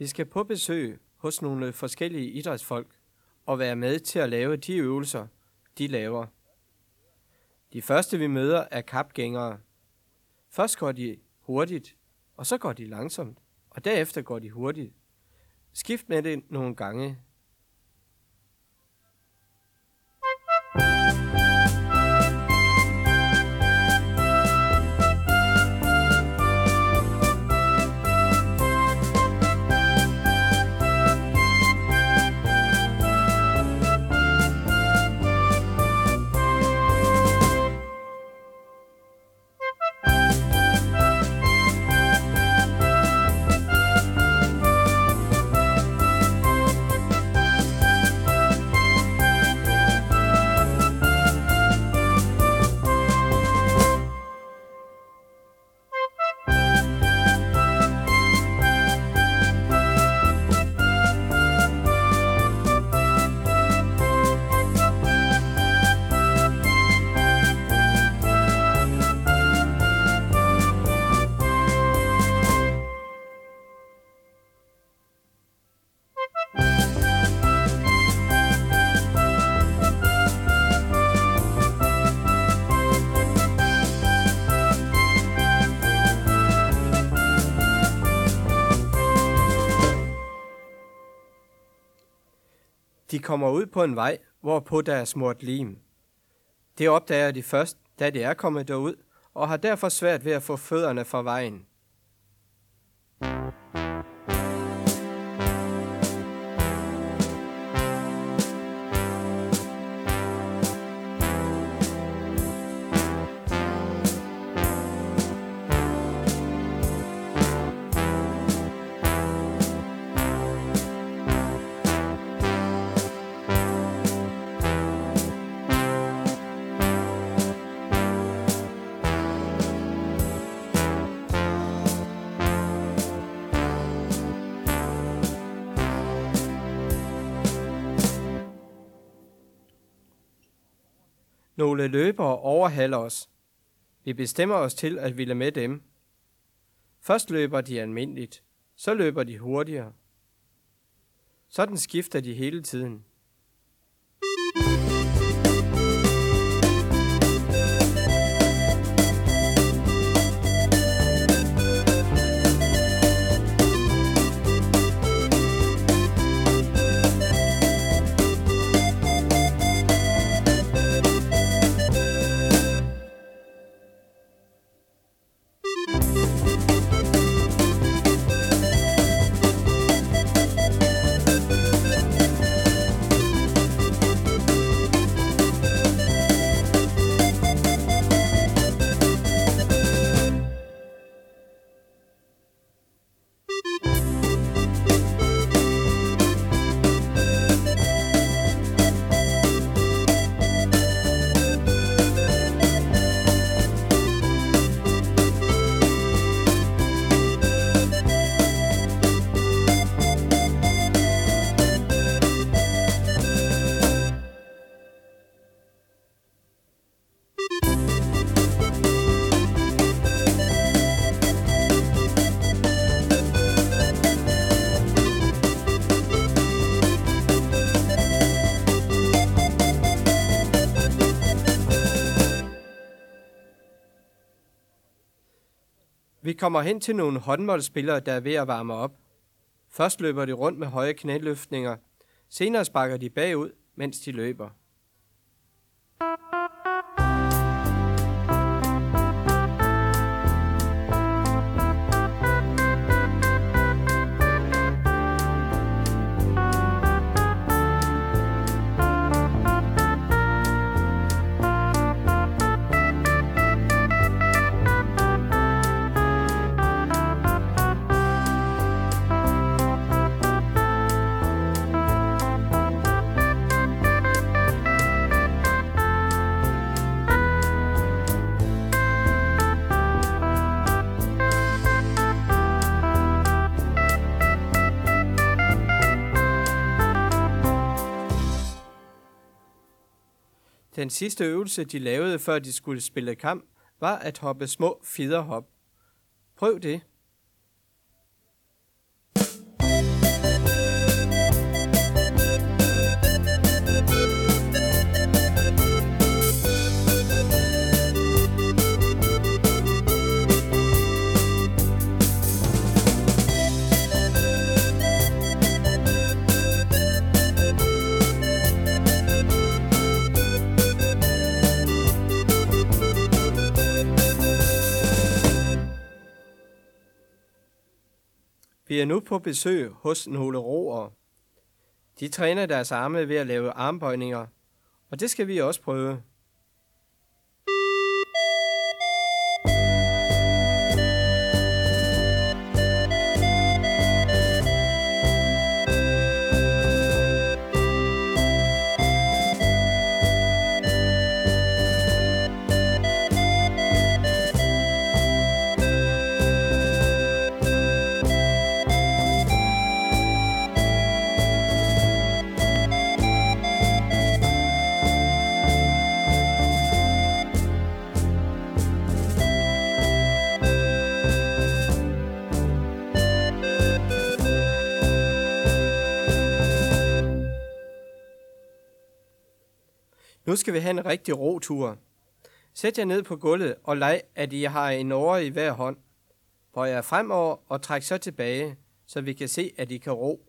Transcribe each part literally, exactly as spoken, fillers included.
Vi skal på besøg hos nogle forskellige idrætsfolk og være med til at lave de øvelser, de laver. De første vi møder er kapgængere. Først går de hurtigt, og så går de langsomt, og derefter går de hurtigt. Skift med det nogle gange. De kommer ud på en vej, hvorpå der er smurt lim. Det opdager de først, da de er kommet derud, og har derfor svært ved at få fødderne fra vejen. Nogle løbere overhaler os. Vi bestemmer os til at ville med dem. Først løber de almindeligt, så løber de hurtigere. Sådan skifter de hele tiden. Vi kommer hen til nogle håndboldspillere, der er ved at varme op. Først løber de rundt med høje knæløftninger. Senere sparker de bagud, mens de løber. Den sidste øvelse, de lavede, før de skulle spille kamp, var at hoppe små fiderhop. Prøv det. Vi er nu på besøg hos nogle roere. De træner deres arme ved at lave armbøjninger, og det skal vi også prøve. Nu skal vi have en rigtig rotur. Sæt jer ned på gulvet og leg, at I har en åre i hver hånd. Bøj jer fremover og træk så tilbage, så vi kan se, at I kan ro.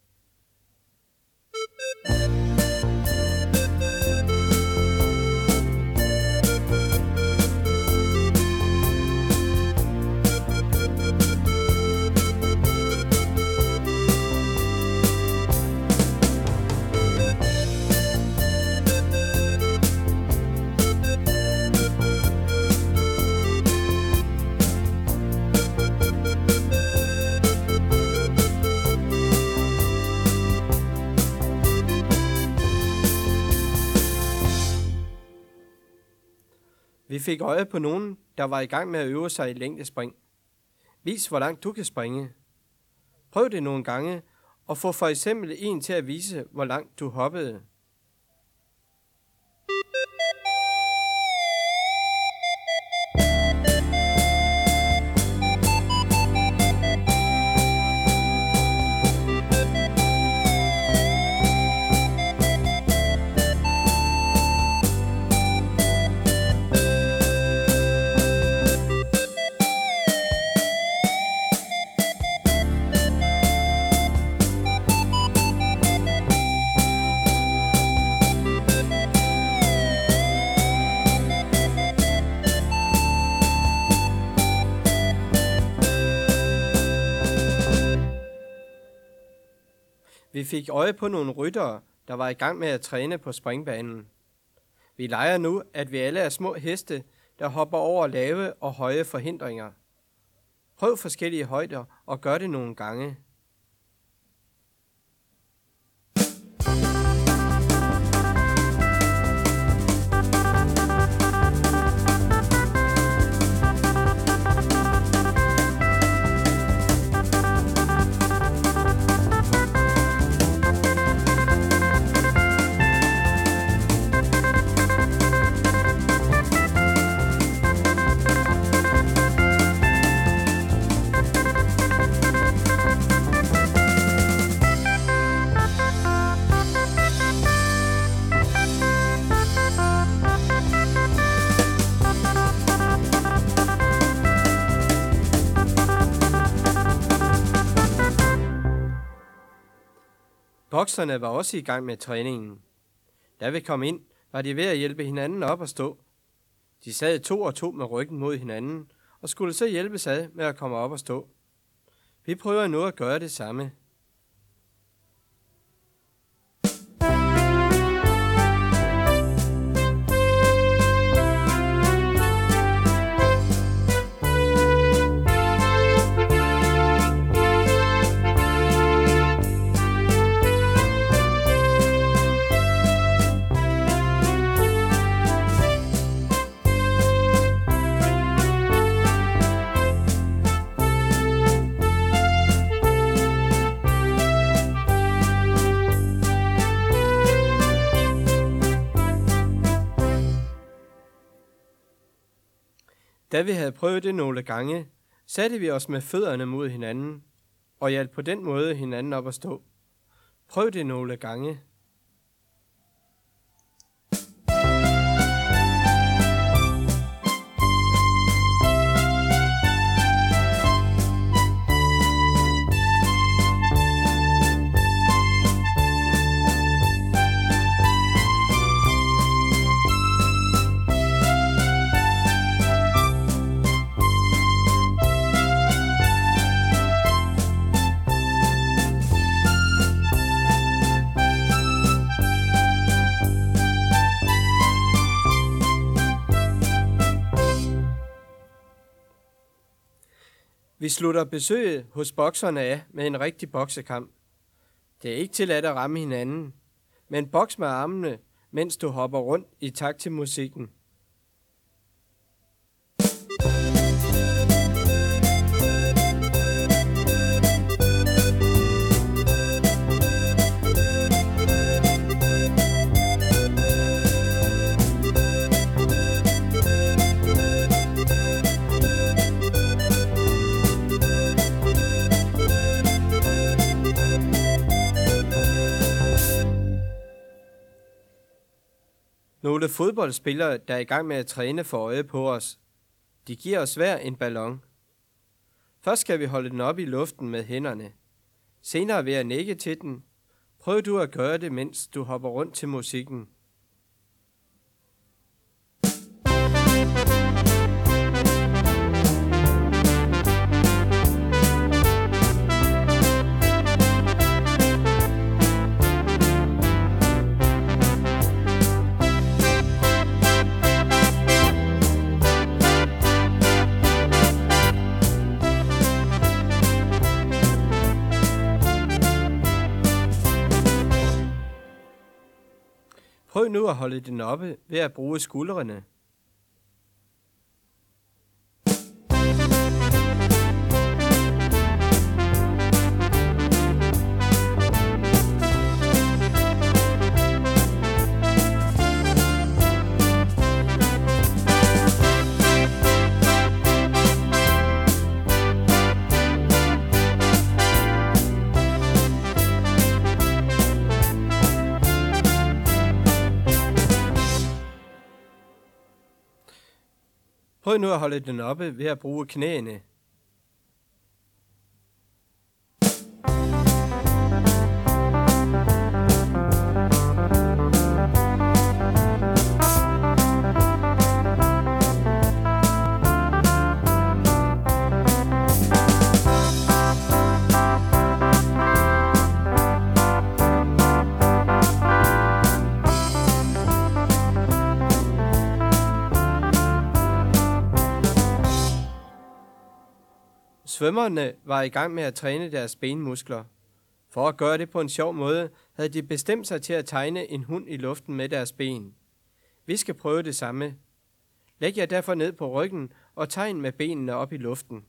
Vi fik øje på nogen, der var i gang med at øve sig i længdespring. Vis, hvor langt du kan springe. Prøv det nogle gange, og få for eksempel en til at vise, hvor langt du hoppede. Vi fik øje på nogle ryttere, der var i gang med at træne på springbanen. Vi leger nu, at vi alle er små heste, der hopper over lave og høje forhindringer. Prøv forskellige højder og gør det nogle gange. Bokserne var også i gang med træningen. Da vi kom ind, var de ved at hjælpe hinanden op at stå. De sad to og to med ryggen mod hinanden, og skulle så hjælpes ad med at komme op og stå. Vi prøver nu at gøre det samme. Da vi havde prøvet det nogle gange, satte vi os med fødderne mod hinanden og hjalp på den måde hinanden op at stå. Prøv det nogle gange. Vi slutter besøget hos bokserne af med en rigtig boksekamp. Det er ikke tilladt at ramme hinanden, men boks med armene, mens du hopper rundt i takt til musikken. Nogle fodboldspillere, der er i gang med at træne, for øje på os. De giver os hver en ballon. Først skal vi holde den op i luften med hænderne. Senere ved at nikke til den. Prøv du at gøre det, mens du hopper rundt til musikken. Prøv nu at holde den oppe ved at bruge skuldrene. Prøv nu at holde den oppe ved at bruge knæene. Svømmerne var i gang med at træne deres benmuskler. For at gøre det på en sjov måde, havde de bestemt sig til at tegne en hund i luften med deres ben. Vi skal prøve det samme. Læg jer derfor ned på ryggen og tegn med benene op i luften.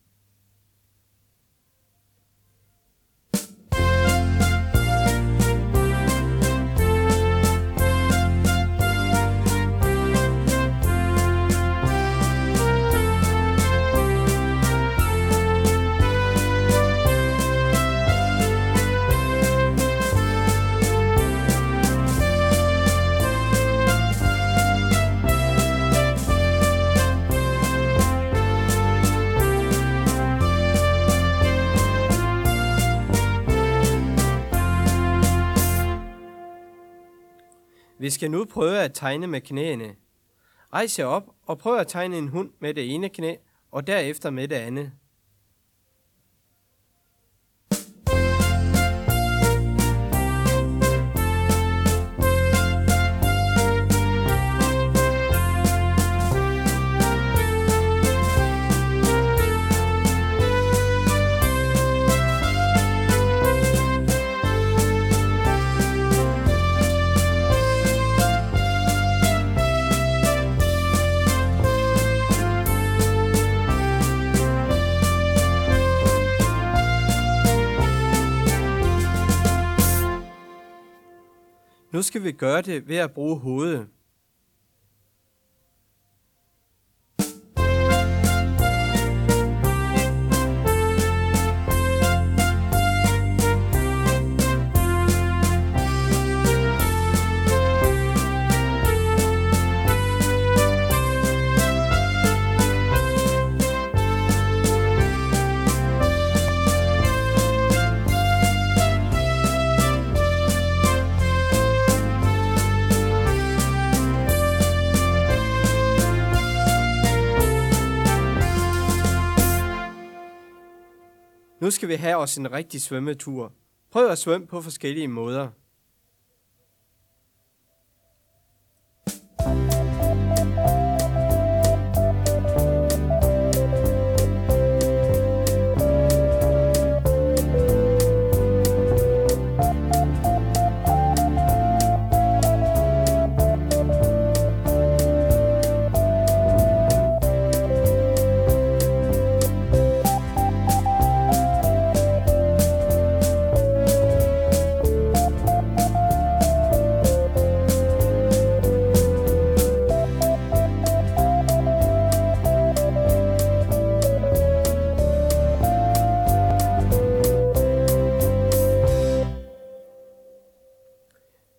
Vi skal nu prøve at tegne med knæene. Rejs jer op og prøv at tegne en hund med det ene knæ, og derefter med det andet. Nu skal vi gøre det ved at bruge hovedet. Nu skal vi have os en rigtig svømmetur. Prøv at svømme på forskellige måder.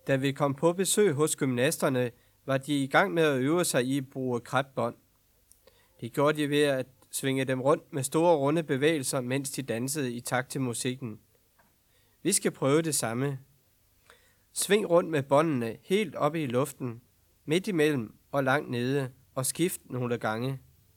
Da vi kom på besøg hos gymnasterne, var de i gang med at øve sig i at bruge kratbånd. Det gjorde de ved at svinge dem rundt med store runde bevægelser, mens de dansede i takt til musikken. Vi skal prøve det samme. Sving rundt med båndene helt oppe i luften, midt imellem og langt nede, og skift nogle gange.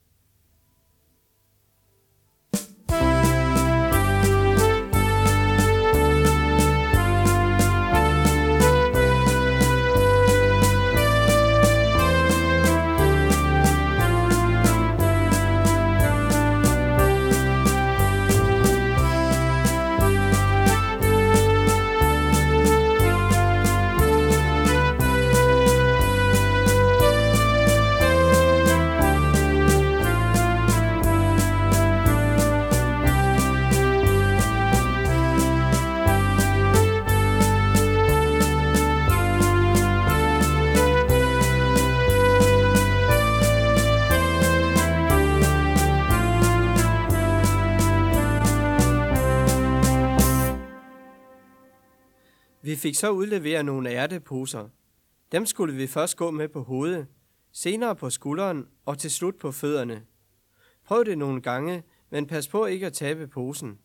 Vi fik så udleveret nogle ærteposer. Dem skulle vi først gå med på hovedet, senere på skulderen og til slut på fødderne. Prøv det nogle gange, men pas på ikke at tabe posen.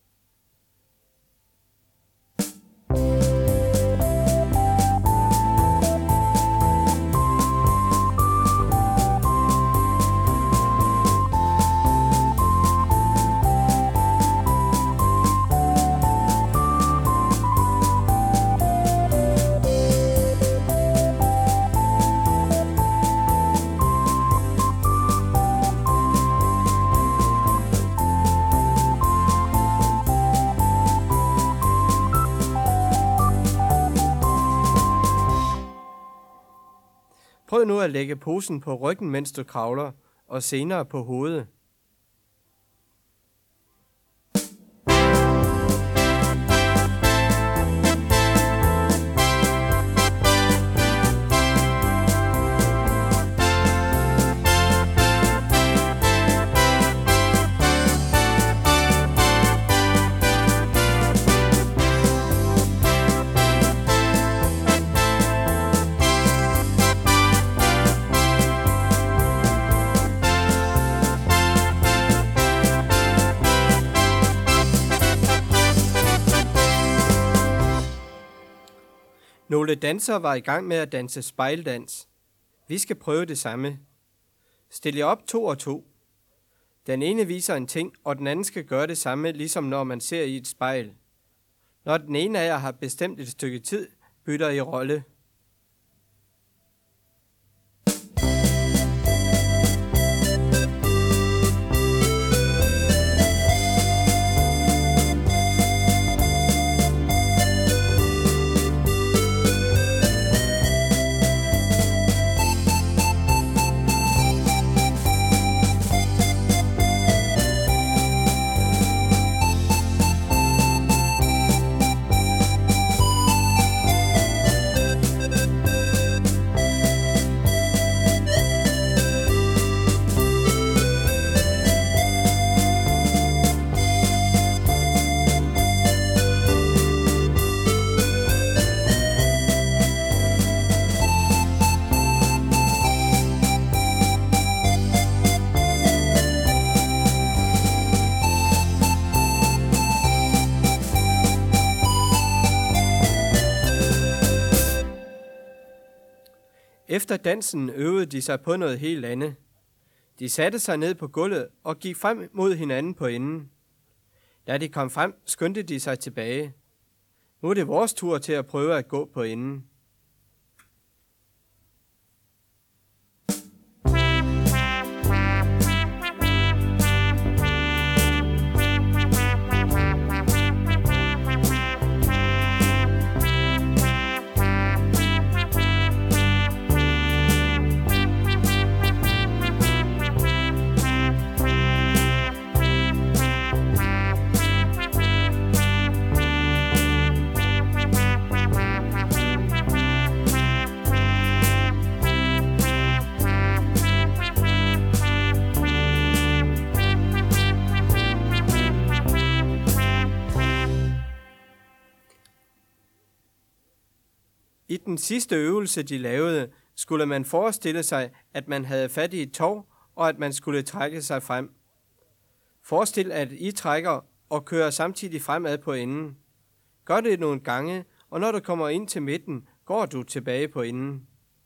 Prøv nu at lægge posen på ryggen, mens du kravler, og senere på hovedet. Nogle dansere var i gang med at danse spejldans. Vi skal prøve det samme. Stil jer op to og to. Den ene viser en ting, og den anden skal gøre det samme, ligesom når man ser i et spejl. Når den ene af jer har bestemt et stykke tid, bytter I rolle. Efter dansen øvede de sig på noget helt andet. De satte sig ned på gulvet og gik frem mod hinanden på enden. Da de kom frem, skyndte de sig tilbage. Nu er det vores tur til at prøve at gå på enden. I den sidste øvelse, de lavede, skulle man forestille sig, at man havde fat i et tov, og at man skulle trække sig frem. Forestil, at I trækker og kører samtidig fremad på enden. Gør det nogle gange, og når du kommer ind til midten, går du tilbage på enden.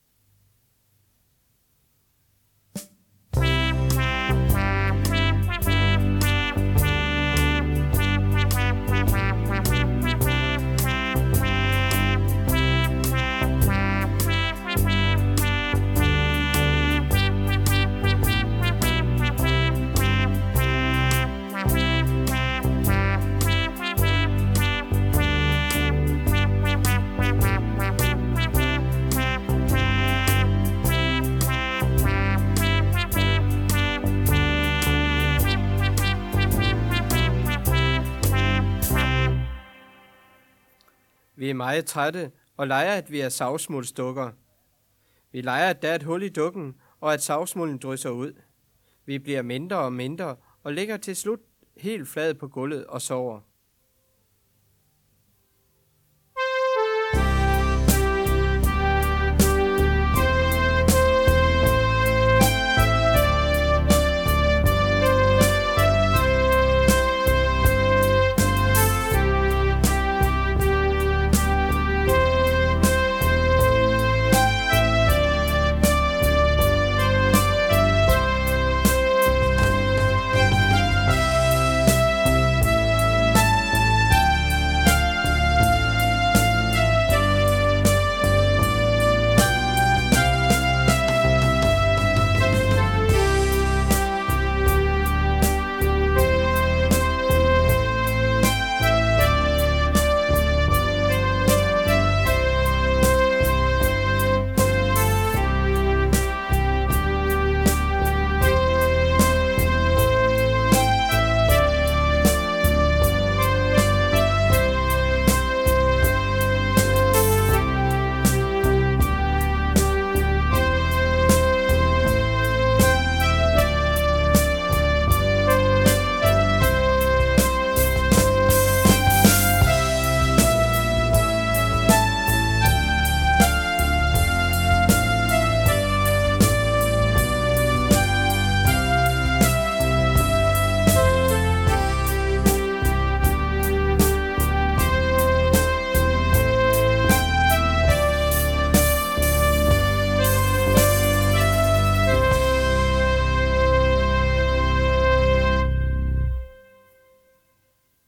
Vi er meget trætte og leger, at vi er savsmuldsdukker. Vi leger, at der er et hul i dukken, og at savsmulden drysser ud. Vi bliver mindre og mindre og ligger til slut helt flad på gulvet og sover.